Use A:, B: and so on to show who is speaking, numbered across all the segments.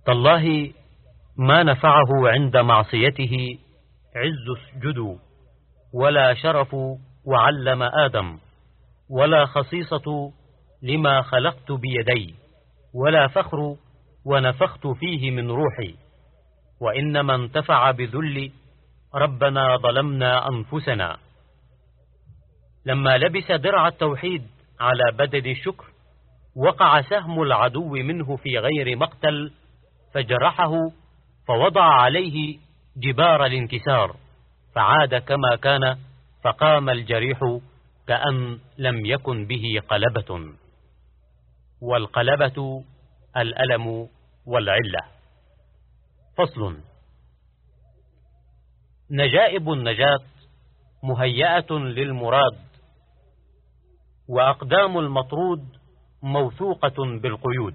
A: تالله ما نفعه عند معصيته عز اسجدوا، ولا شرف وعلم آدم، ولا خصيصة لما خلقت بيدي، ولا فخر ونفخت فيه من روحي، وإنما انتفع بذل ربنا ظلمنا أنفسنا. لما لبس درع التوحيد على بدن الشكر وقع سهم العدو منه في غير مقتل فجرحه، فوضع عليه جبار الانكسار، فعاد كما كان، فقام الجريح كأن لم يكن به قلبة. والقلبة الألم والعلة. فصل. نجائب النجاة مهيئة للمراد، وأقدام المطرود موثوقة بالقيود.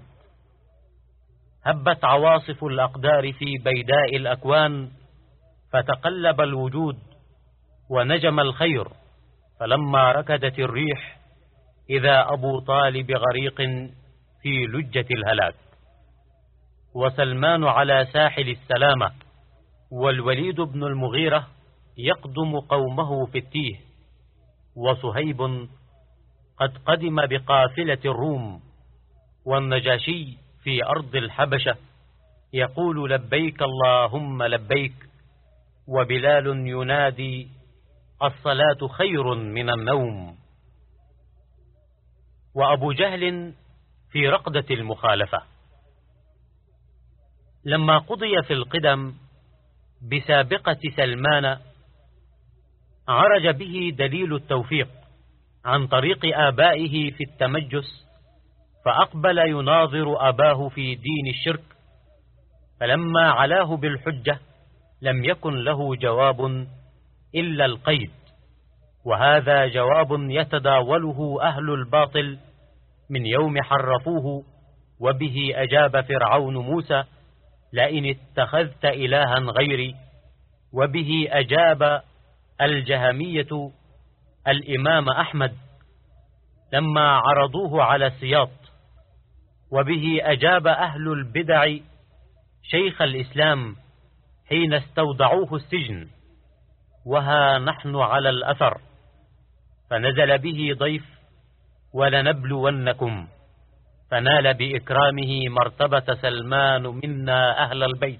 A: هبت عواصف الأقدار في بيداء الأكوان، فتقلب الوجود ونجم الخير، فلما ركدت الريح إذا أبو طالب غريق في لجة الهلاك، وسلمان على ساحل السلامة، والوليد بن المغيرة يقدم قومه في التيه، وصهيب قد قدم بقافلة الروم، والنجاشي في أرض الحبشة يقول لبيك اللهم لبيك، وبلال ينادي الصلاة خير من النوم. وأبو جهل في رقدة المخالفة. لما قضي في القدم بسابقة سلمان عرج به دليل التوفيق عن طريق آبائه في التمجس، فأقبل يناظر أباه في دين الشرك، فلما علاه بالحجة لم يكن له جواب إلا القيد، وهذا جواب يتداوله أهل الباطل من يوم حرفوه. وبه أجاب فرعون موسى لئن اتخذت إلها غيري، وبه أجاب الجهمية الإمام أحمد لما عرضوه على السياط، وبه أجاب أهل البدع شيخ الإسلام حين استودعوه السجن، وها نحن على الأثر، فنزل به ضيف ولنبلونكم، فنال بإكرامه مرتبة سلمان منا أهل البيت،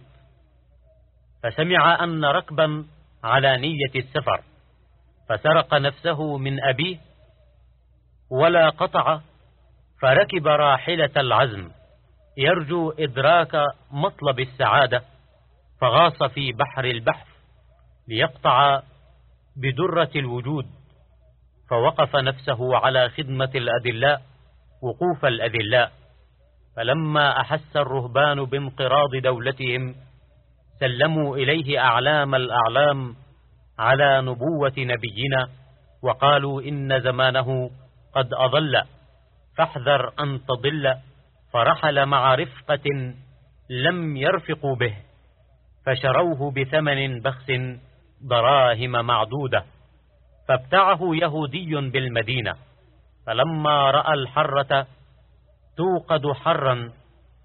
A: فسمع أن ركبا على نية السفر، فسرق نفسه من أبيه ولا قطع، فركب راحلة العزم يرجو إدراك مطلب السعادة، فغاص في بحر البحث ليقطع بدرة الوجود، فوقف نفسه على خدمة الأدلاء وقوف الأذلاء، فلما أحس الرهبان بانقراض دولتهم سلموا إليه أعلام الأعلام على نبوة نبينا، وقالوا إن زمانه قد أضل، فاحذر أن تضل، فرحل مع رفقة لم يرفقوا به، فشروه بثمن بخس دراهم معدودة، فابتعه يهودي بالمدينة، فلما رأى الحرة توقد حرا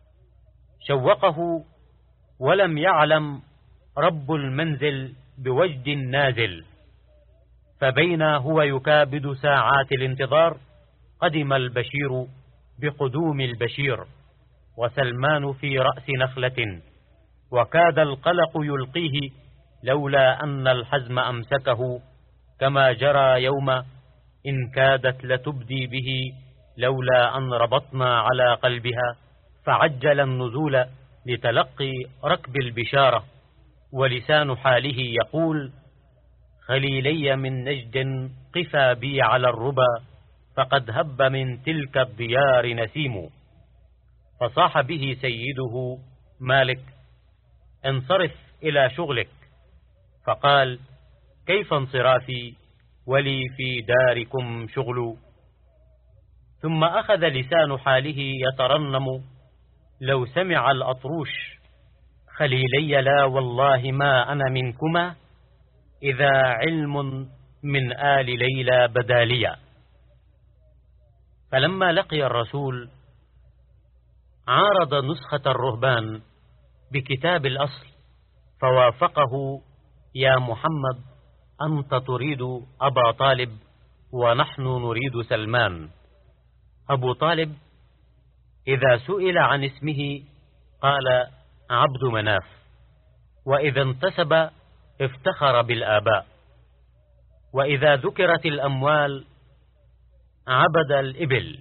A: شوقه، ولم يعلم رب المنزل بوجد نازل، فبين هو يكابد ساعات الانتظار قدم البشير بقدوم البشير، وسلمان في رأس نخلة، وكاد القلق يلقيه لولا أن الحزم أمسكه، كما جرى يوم إن كادت لتبدي به لولا أن ربطنا على قلبها، فعجل النزول لتلقي ركب البشارة، ولسان حاله يقول خليلي من نجد قفا بي على الربا، فقد هب من تلك الديار نسيم. فصاح به سيده مالك انصرف إلى شغلك، فقال كيف انصرافي ولي في داركم شغل. ثم أخذ لسان حاله يترنم لو سمع الأطروش خليلي لا والله ما أنا منكما، إذا علم من آل ليلى بداليا. فلما لقي الرسول عارض نسخة الرهبان بكتاب الأصل فوافقه: يا محمد أنت تريد أبا طالب ونحن نريد سلمان. أبو طالب إذا سئل عن اسمه قال عبد مناف، وإذا انتسب افتخر بالآباء، وإذا ذكرت الأموال عبد الإبل.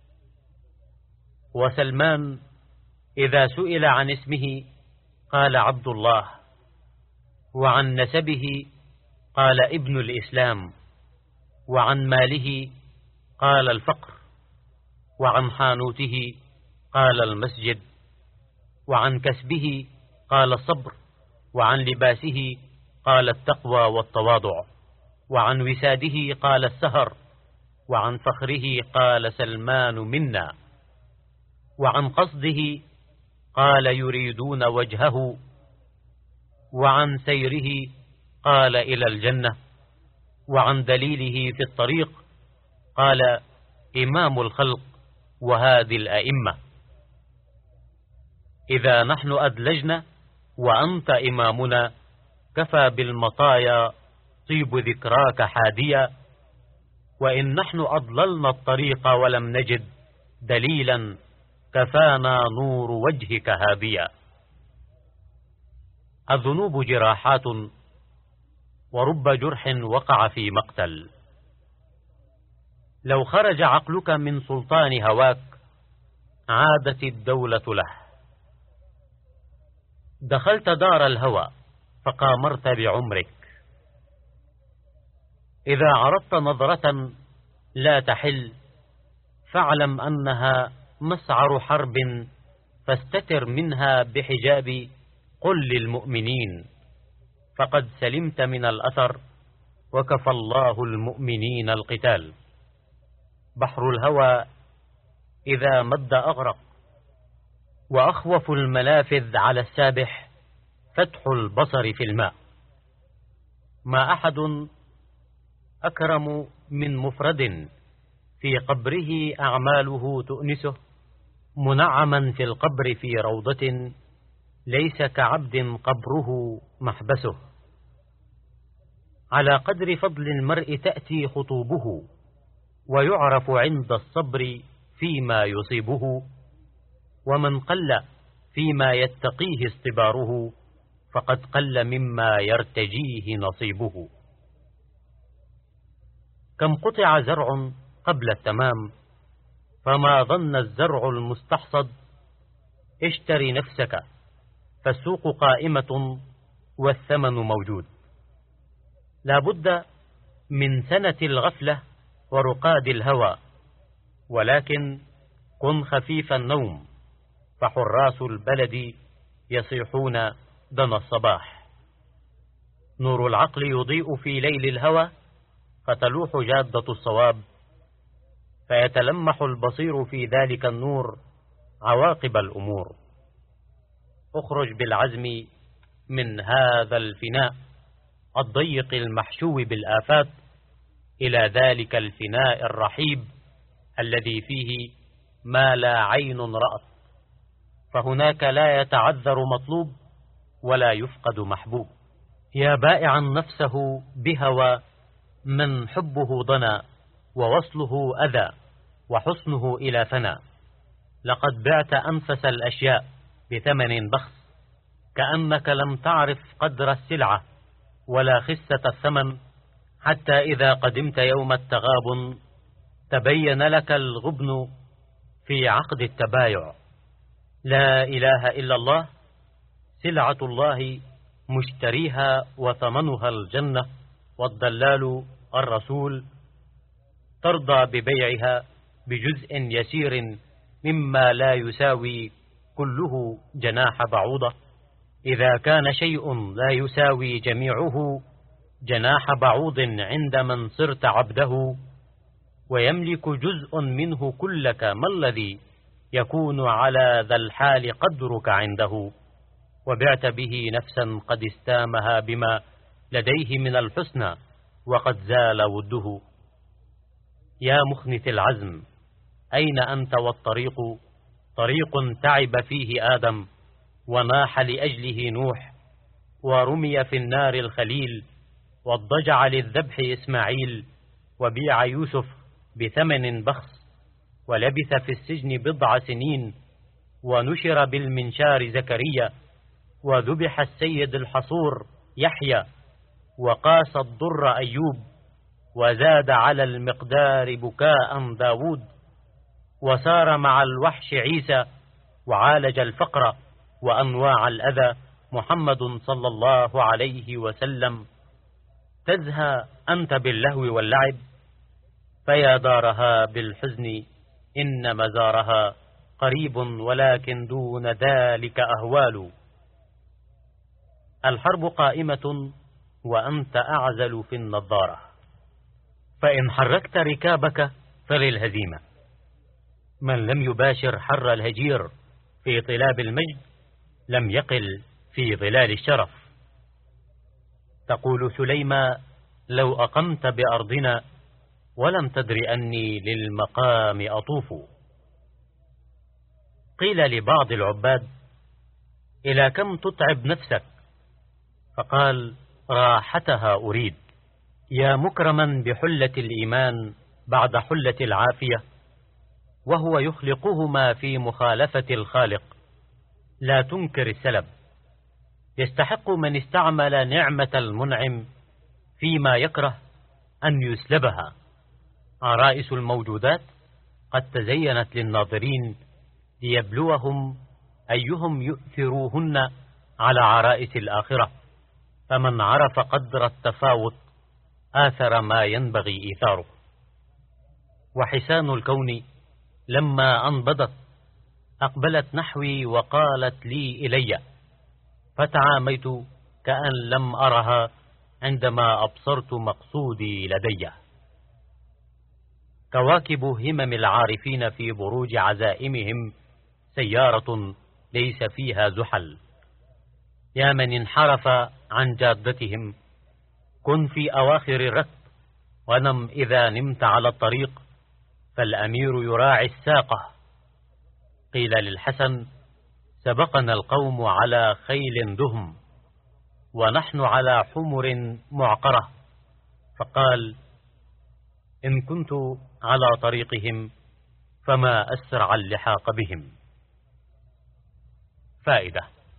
A: وسلمان إذا سئل عن اسمه قال عبد الله، وعن نسبه قال ابن الإسلام، وعن ماله قال الفقر، وعن حانوته قال المسجد، وعن كسبه قال الصبر، وعن لباسه قال التقوى والتواضع، وعن وساده قال السهر، وعن فخره قال سلمان منا، وعن قصده قال يريدون وجهه، وعن سيره قال إلى الجنة، وعن دليله في الطريق قال إمام الخلق وهادي الأئمة. إذا نحن أدلجنا وأنت إمامنا كفى بالمطايا طيب ذكراك حاديا، وإن نحن أضللنا الطريق ولم نجد دليلا كفانا نور وجهك هابيا. الذنوب جراحات، ورب جرح وقع في مقتل. لو خرج عقلك من سلطان هواك عادت الدولة له. دخلت دار الهوى فقامرت بعمرك. إذا عرضت نظرة لا تحل فاعلم أنها مسعر حرب، فاستتر منها بحجاب قل للمؤمنين، فقد سلمت من الأثر وكفى الله المؤمنين القتال. بحر الهوى إذا مد أغرق، وأخوف الملافذ على السابح فتح البصر في الماء. ما أحد أكرم من مفرد في قبره أعماله تؤنسه، منعما في القبر في روضة ليس كعبد قبره محبسه. على قدر فضل المرء تأتي خطوبه، ويعرف عند الصبر فيما يصيبه. ومن قل فيما يتقيه اصطباره، فقد قل مما يرتجيه نصيبه. كم قطع زرع قبل التمام، فما ظن الزرع المستحصد. اشتري نفسك فالسوق قائمة والثمن موجود. لا بد من سنة الغفلة ورقاد الهوى، ولكن كن خفيف النوم، فحراس البلد يصيحون دنا الصباح. نور العقل يضيء في ليل الهوى، فتلوح جادة الصواب، فيتلمح البصير في ذلك النور عواقب الأمور. اخرج بالعزم من هذا الفناء الضيق المحشو بالآفات إلى ذلك الفناء الرحيب الذي فيه ما لا عين رأت، فهناك لا يتعذر مطلوب ولا يفقد محبوب. يا بائعا نفسه بهوى من حبه ضنى، ووصله أذى، وحسنه إلى فنى. لقد بعت أنفس الأشياء بثمن بخس، كأنك لم تعرف قدر السلعة ولا خسة الثمن، حتى إذا قدمت يوم التغابن تبين لك الغبن في عقد التبايع. لا إله إلا الله سلعة الله، مشتريها وثمنها الجنة، والدلال الرسول. ترضى ببيعها بجزء يسير مما لا يساوي كله جناح بعوضة. إذا كان شيء لا يساوي جميعه جناح بعوض عند من صرت عبده، ويملك جزء منه كلك، ما الذي يكون على ذا الحال قدرك عنده؟ وبعت به نفسا قد استامها بما لديه من الحسنى، وقد زال وده. يا مخنث العزم أين أنت والطريق؟ طريق تعب فيه آدم، وناح لأجله نوح، ورمي في النار الخليل، واضطجع للذبح إسماعيل، وبيع يوسف بثمن بخس، ولبث في السجن 10 سنين، ونشر بالمنشار زكريا، وذبح السيد الحصور يحيى، وقاس الضر أيوب، وزاد على المقدار بكاء داود، وسار مع الوحش عيسى، وعالج الفقر وأنواع الأذى محمد صلى الله عليه وسلم. تزهى أنت باللهو واللعب، فيا دارها بالحزن إن مزارها قريب، ولكن دون ذلك أهوال. الحرب قائمة وأنت أعزل في النظارة، فإن حركت ركابك فللهزيمة. من لم يباشر حر الهجير في طلاب المجد لم يقل في ظلال الشرف. تقول سليمى: لو أقمت بأرضنا ولم تدر أني للمقام أطوف. قيل لبعض العباد: إلى كم تتعب نفسك؟ فقال: راحتها أريد. يا مكرما بحلة الإيمان بعد حلة العافية، وهو يخلقهما في مخالفة الخالق. لا تنكر السلب، يستحق من استعمل نعمة المنعم فيما يكره أن يسلبها. عرائس الموجودات قد تزينت للناظرين ليبلوهم أيهم يؤثروهن على عرائس الآخرة، فمن عرف قدر التفاوت آثر ما ينبغي إيثاره. وحسان الكون لما أنبضت أقبلت نحوي وقالت لي إلي، فتعاميت كأن لم أرها عندما أبصرت مقصودي لدي. كواكب همم العارفين في بروج عزائمهم سيارة ليس فيها زحل. يا من انحرف عن جادتهم، كن في أواخر الركب، ونم إذا نمت على الطريق، فالأمير يراعي الساقة. قيل للحسن: سبقنا القوم على خيل دهم، ونحن على حمر معقرة. فقال: إن كنت على طريقهم فما أسرع اللحاق بهم. فائدة: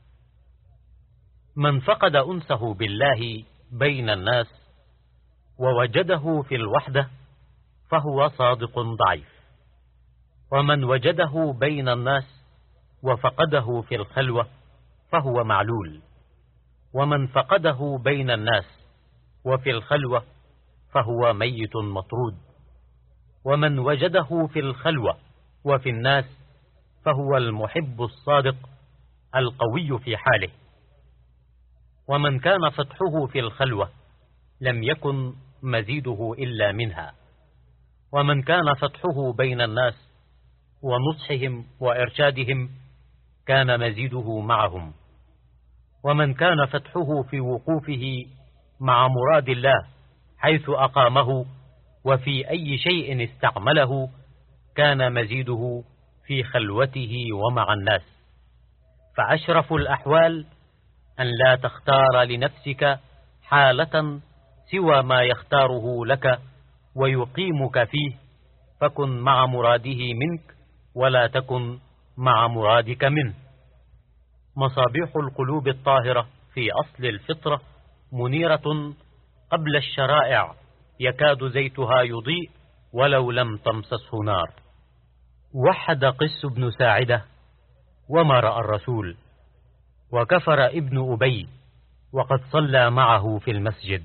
A: من فقد أنسه بالله بين الناس ووجده في الوحدة فهو صادق ضعيف، ومن وجده بين الناس وفقده في الخلوة فهو معلول، ومن فقده بين الناس وفي الخلوة فهو ميت مطرود، ومن وجده في الخلوة وفي الناس فهو المحب الصادق القوي في حاله. ومن كان فتحه في الخلوة لم يكن مزيده إلا منها، ومن كان فتحه بين الناس ونصحهم وإرشادهم كان مزيده معهم، ومن كان فتحه في وقوفه مع مراد الله حيث أقامه وفي أي شيء استعمله كان مزيده في خلوته ومع الناس. فأشرف الأحوال أن لا تختار لنفسك حالة سوى ما يختاره لك ويقيمك فيه، فكن مع مراده منك ولا تكن مع مرادك منه. مصابيح القلوب الطاهرة في أصل الفطرة منيرة قبل الشرائع، يكاد زيتها يضيء ولو لم تمسسه نار. وحد قس بن ساعدة وما رأى الرسول، وكفر ابن أبي وقد صلى معه في المسجد.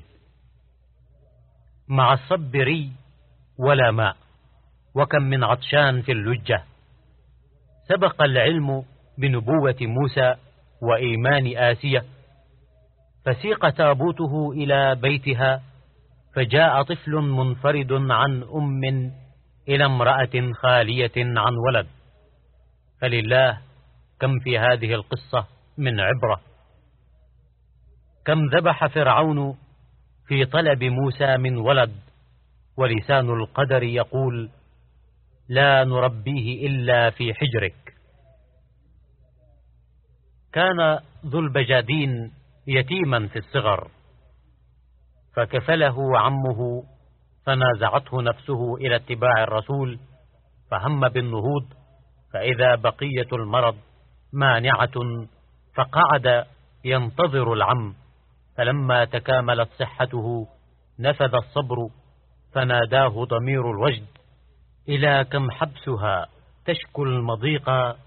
A: مع الصب ري ولا ماء، وكم من عطشان في اللجة. سبق العلم بنبوة موسى وإيمان آسية، فسيق تابوته إلى بيتها، فجاء طفل منفرد عن أم إلى امرأة خالية عن ولد. فلله كم في هذه القصة من عبرة. كم ذبح فرعون في طلب موسى من ولد، ولسان القدر يقول: لا نربيه إلا في حجرك. كان ذو البجادين يتيما في الصغر، فكفله عمه، فنازعته نفسه إلى اتباع الرسول، فهم بالنهوض، فإذا بقية المرض مانعة، فقعد ينتظر العم، فلما تكاملت صحته نفذ الصبر، فناداه ضمير الوجد: إلى كم حبسها تشكو المضيق،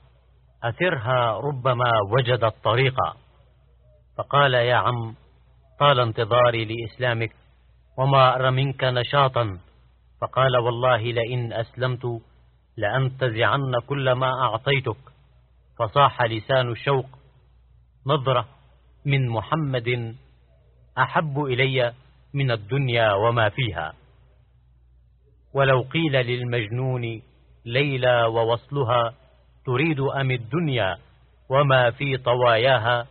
A: أثرها ربما وجدت طريقا. فقال: يا عم، طال انتظاري لإسلامك وما أرى منك نشاطا. فقال: والله لئن أسلمت لأنتزعن كل ما أعطيتك. فصاح لسان الشوق: نظرة من محمد أحب إلي من الدنيا وما فيها. ولو قيل للمجنون ليلى ووصلها تريد أم الدنيا وما في طواياها،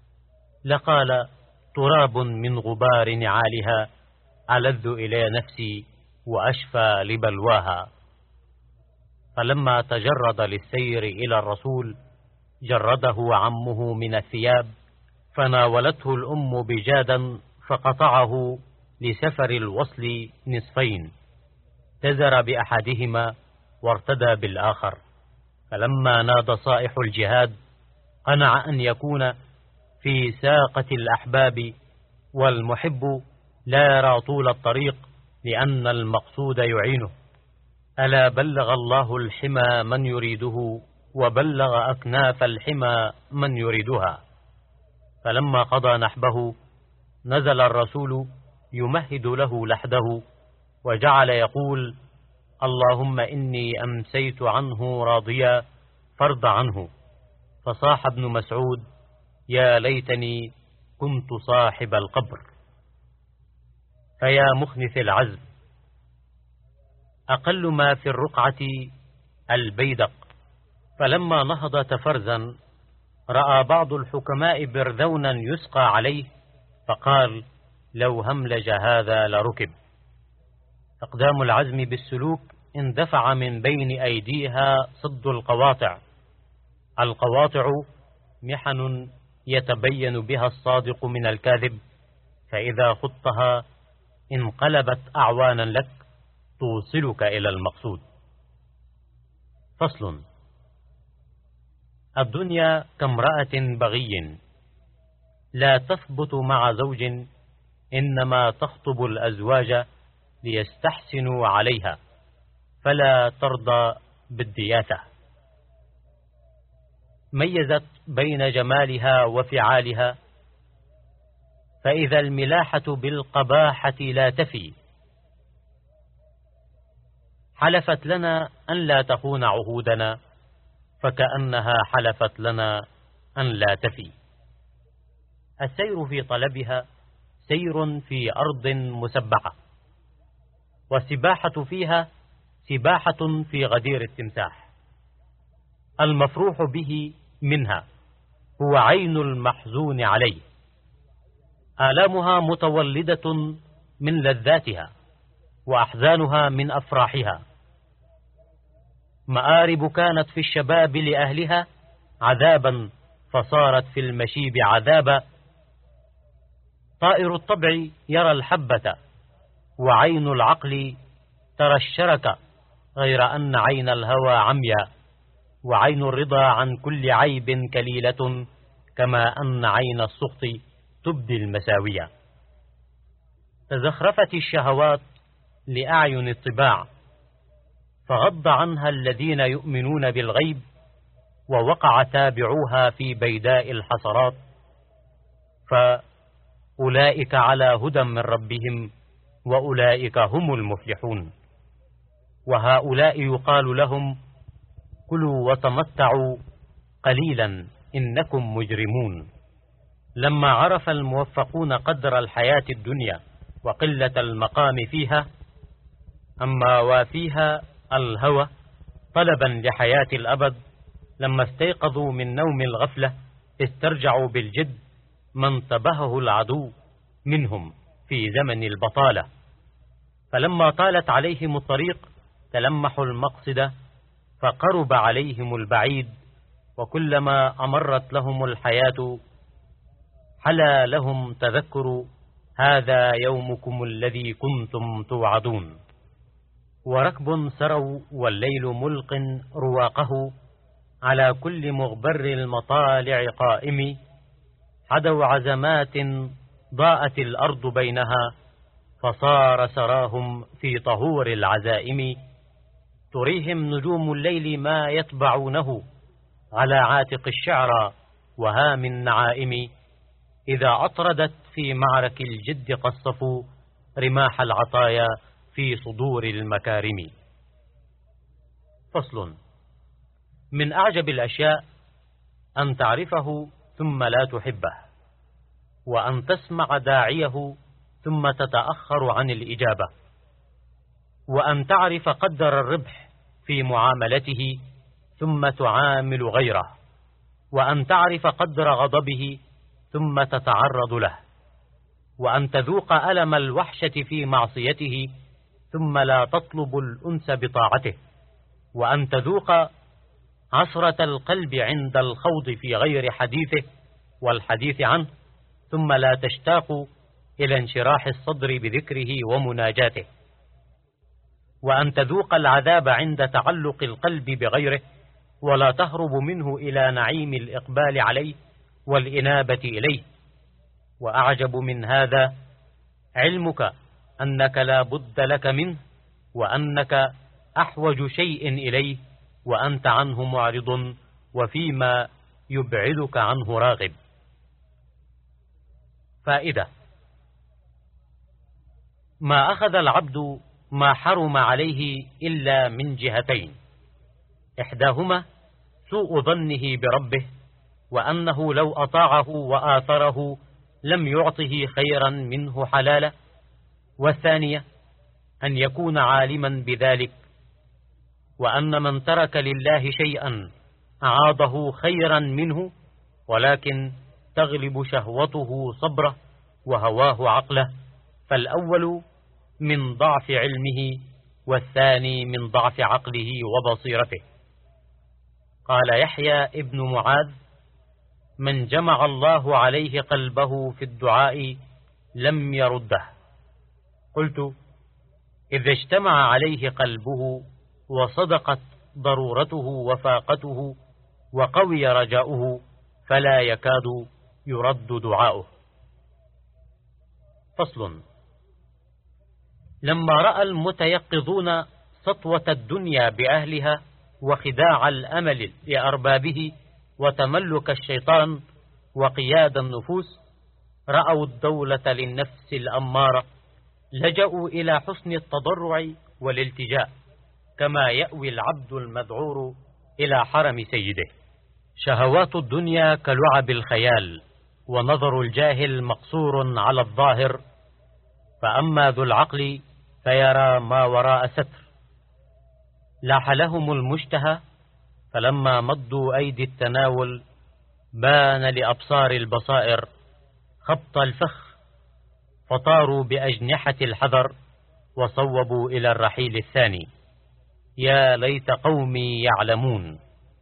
A: لقال: تراب من غبار نعالها ألذ إلى نفسي وأشفى لبلواها. فلما تجرد للسير إلى الرسول جرده عمه من الثياب، فناولته الأم بجادا فقطعه لسفر الوصل نصفين، تزر بأحدهما وارتدى بالآخر. فلما نادى صائح الجهاد قنع أن يكون في ساقة الأحباب، والمحب لا يرى طول الطريق لأن المقصود يعينه. ألا بلغ الله الحمى من يريده، وبلغ أكناف الحمى من يريدها. فلما قضى نحبه نزل الرسول يمهد له لحده، وجعل يقول: اللهم إني أمسيت عنه راضيا فارض عنه. فصاح ابن مسعود: يا ليتني كنت صاحب القبر. فيا مخنث العزم، أقل ما في الرقعة البيدق. فلما نهض تفرزا رأى بعض الحكماء برذونا يسقى عليه، فقال: لو هملج هذا لركب. أقدام العزم بالسلوك اندفع من بين أيديها صد القواطع. القواطع محن يتبين بها الصادق من الكاذب، فإذا خضتها انقلبت أعوانا لك توصلك إلى المقصود. فصل: الدنيا كامرأة بغي لا تثبت مع زوج، إنما تخطب الأزواج ليستحسنوا عليها، فلا ترضى بالدياثة. ميزت بين جمالها وفعالها، فإذا الملاحة بالقباحة لا تفي. حلفت لنا أن لا تخون عهودنا، فكأنها حلفت لنا أن لا تفي. السير في طلبها سير في أرض مسبعة، والسباحة فيها سباحة في غدير التمساح. المفروح به منها هو عين المحزون عليه، آلامها متولدة من لذاتها، وأحزانها من أفراحها. مآرب كانت في الشباب لأهلها عذابا، فصارت في المشيب عذابا. طائر الطبع يرى الحبة، وعين العقل ترى الشرك، غير أن عين الهوى عميا، وعين الرضا عن كل عيب كليلة، كما أن عين السخط تبدي المساوية. تزخرفت الشهوات لأعين الطباع، فغض عنها الذين يؤمنون بالغيب، ووقع تابعوها في بيداء الحسرات. فأولئك على هدى من ربهم، وأولئك هم المفلحون. وهؤلاء يقال لهم: كلوا وتمتعوا قليلا إنكم مجرمون. لما عرف الموفقون قدر الحياة الدنيا وقلة المقام فيها، أما وافيها الهوى طلبا لحياة الأبد، لما استيقظوا من نوم الغفلة استرجعوا بالجد ما انتبهه العدو منهم في زمن البطالة. فلما طالت عليهم الطريق تلمحوا المقصد، فقرب عليهم البعيد وكلما أمرت لهم الحياة حلا لهم تذكر هذا يومكم الذي كنتم توعدون. وركب سروا والليل ملق رواقه على كل مغبر المطالع قائم، حدوا عزمات ضاءت الأرض بينها، فصار سراهم في طهور العزائم. تريهم نجوم الليل ما يتبعونه على عاتق الشعرى وهام النعائم، إذا أطردت في معرك الجد قصفوا رماح العطايا في صدور المكارم. فصل. من أعجب الأشياء أن تعرفه ثم لا تحبه، وأن تسمع داعيه ثم تتأخر عن الإجابة، وأن تعرف قدر الربح في معاملته ثم تعامل غيره، وأن تعرف قدر غضبه ثم تتعرض له، وأن تذوق ألم الوحشة في معصيته ثم لا تطلب الأنس بطاعته، وأن تذوق عصرة القلب عند الخوض في غير حديثه والحديث عنه ثم لا تشتاق إلى انشراح الصدر بذكره ومناجاته، وأن تذوق العذاب عند تعلق القلب بغيره ولا تهرب منه إلى نعيم الإقبال عليه والإنابة إليه. وأعجب من هذا علمك أنك لا بد لك منه، وأنك أحوج شيء إليه وأنت عنه معرض، وفيما يبعدك عنه راغب. فائدة: ما أخذ العبد ما حرم عليه إلا من جهتين: إحداهما سوء ظنه بربه، وأنه لو أطاعه وآثره لم يعطه خيرا منه حلالا، والثانية أن يكون عالما بذلك، وأن من ترك لله شيئا أعاضه خيرا منه، ولكن تغلب شهوته صبره وهواه عقله، فالأول من ضعف علمه والثاني من ضعف عقله وبصيرته. قال يحيى ابن معاذ: من جمع الله عليه قلبه في الدعاء لم يرده. قلت: إذا اجتمع عليه قلبه وصدقت ضرورته وفاقته وقوي رجاؤه فلا يكاد يرد دعاؤه. فصل. لما رأى المتيقظون سطوة الدنيا بأهلها وخداع الأمل لأربابه وتملك الشيطان وقياد النفوس، رأوا الدولة للنفس الأمارة، لجأوا إلى حسن التضرع والالتجاء، كما يأوي العبد المذعور إلى حرم سيده. شهوات الدنيا كلعب الخيال، ونظر الجاهل مقصور على الظاهر، فأما ذو العقل فيرى ما وراء ستر. لاح لهم المشتهى، فلما مضوا أيدي التناول بان لأبصار البصائر خبط الفخ، فطاروا بأجنحة الحذر وصوبوا إلى الرحيل الثاني. يا ليت قومي يعلمون.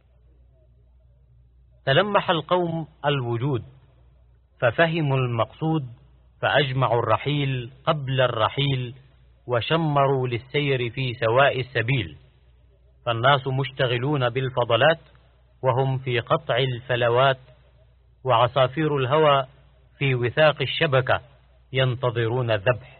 A: تلمح القوم الوجود ففهموا المقصود، فأجمعوا الرحيل قبل الرحيل، وشمروا للسير في سواء السبيل. فالناس مشتغلون بالفضلات وهم في قطع الفلوات، وعصافير الهوى في وثاق الشبكة ينتظرون الذبح.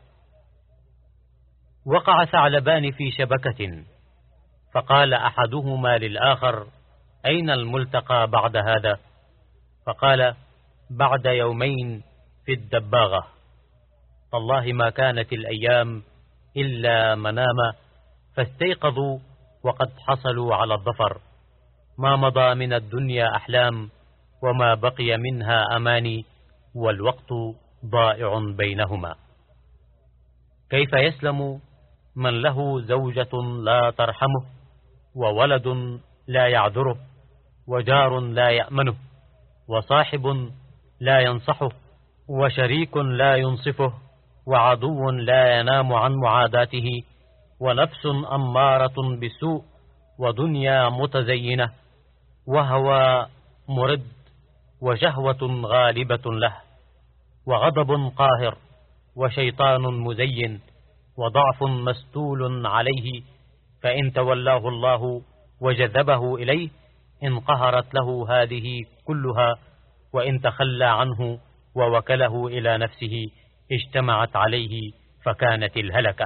A: وقع ثعلبان في شبكة، فقال أحدهما للآخر: أين الملتقى بعد هذا؟ فقال: بعد يومين في الدباغة. والله ما كانت الأيام إلا مناما، فاستيقظوا وقد حصلوا على الظفر. ما مضى من الدنيا أحلام، وما بقي منها أماني، والوقت ضائع بينهما. كيف يسلم من له زوجة لا ترحمه، وولد لا يعذره، وجار لا يأمنه، وصاحب لا ينصحه، وشريك لا ينصفه، وعدو لا ينام عن معاداته، ونفس أمارة بالسوء، ودنيا متزينة، وهوى مرد، وشهوة غالبة له، وغضب قاهر، وشيطان مزين، وضعف مستول عليه، فإن تولاه الله وجذبه إليه انقهرت له هذه كلها، وإن تخلى عنه ووكله إلى نفسه اجتمعت عليه فكانت الهلكة.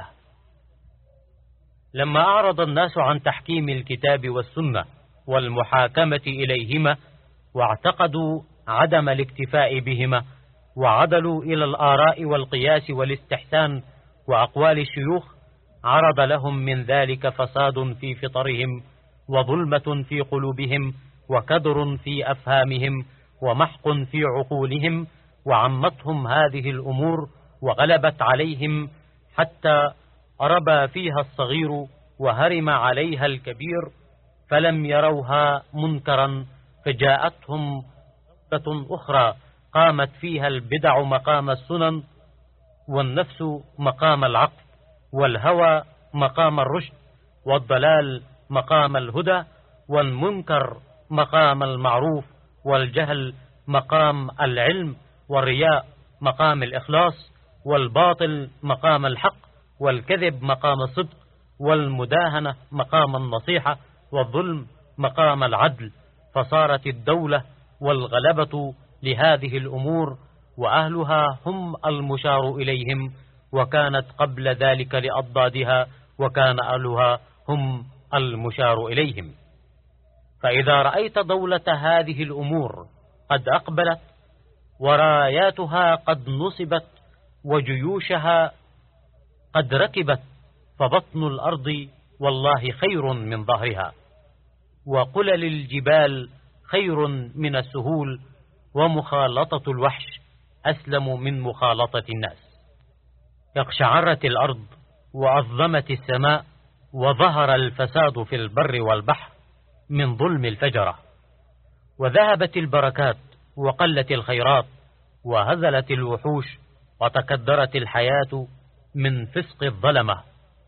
A: لما أعرض الناس عن تحكيم الكتاب والسنة والمحاكمة إليهما، واعتقدوا عدم الاكتفاء بهما، وعدلوا إلى الآراء والقياس والاستحسان وأقوال الشيوخ، عرض لهم من ذلك فساد في فطرهم، وظلمة في قلوبهم، وكدر في أفهامهم، ومحق في عقولهم، وعمتهم هذه الأمور وغلبت عليهم، حتى ربى فيها الصغير وهرم عليها الكبير، فلم يروها منكرا، فجاءتهم غفلة أخرى قامت فيها البدع مقام السنن، والنفس مقام العقل، والهوى مقام الرشد، والضلال مقام الهدى، والمنكر مقام المعروف، والجهل مقام العلم، والرياء مقام الإخلاص، والباطل مقام الحق، والكذب مقام الصدق، والمداهنة مقام النصيحة، والظلم مقام العدل. فصارت الدولة والغلبة لهذه الأمور وأهلها هم المشار إليهم، وكانت قبل ذلك لأضدادها، وكان أهلها هم المشار إليهم. فإذا رأيت دولة هذه الأمور قد أقبلت، وراياتها قد نصبت، وجيوشها قد ركبت، فبطن الأرض والله خير من ظهرها، وقلل الجبال خير من السهول، ومخالطة الوحش أسلم من مخالطة الناس. اقشعرت الأرض وأظلمت السماء، وظهر الفساد في البر والبحر من ظلم الفجرة، وذهبت البركات، وقلت الخيرات، وهزلت الوحوش، وتكدرت الحياة من فسق الظلمة،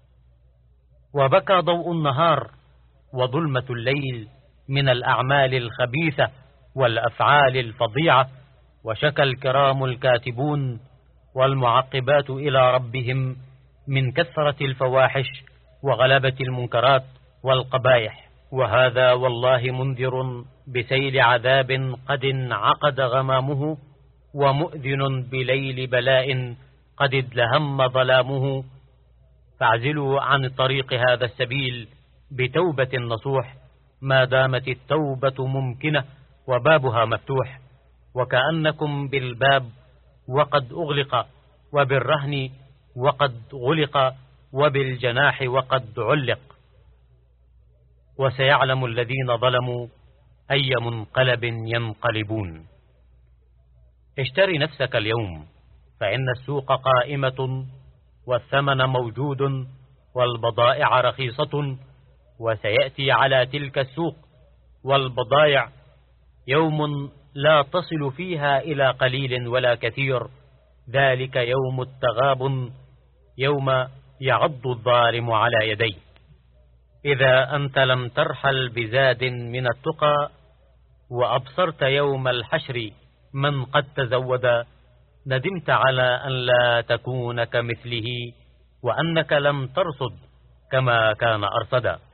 A: وبكى ضوء النهار، وظلمة الليل من الأعمال الخبيثة والأفعال الفظيعة، وشكى الكرام الكاتبون والمعقبات إلى ربهم من كثرة الفواحش وغلبة المنكرات والقبائح. وهذا والله منذر بسيل عذاب قد انعقد غمامه، ومؤذن بليل بلاء قد ادلهم ظلامه. فاعزلوا عن طريق هذا السبيل بتوبة نصوح، ما دامت التوبة ممكنة وبابها مفتوح، وكأنكم بالباب وقد أغلق، وبالرهن وقد غلق، وبالجناح وقد علق. وسيعلم الذين ظلموا أي منقلب ينقلبون. اشتري نفسك اليوم، فإن السوق قائمة، والثمن موجود، والبضائع رخيصة، وسيأتي على تلك السوق والبضائع يوم لا تصل فيها إلى قليل ولا كثير، ذلك يوم التغابن، يوم يعض الظالم على يديه. إذا أنت لم ترحل بزاد من التقى، وأبصرت يوم الحشر من قد تزود، ندمت على أن لا تكون كمثله، وأنك لم ترصد كما كان أرصدا.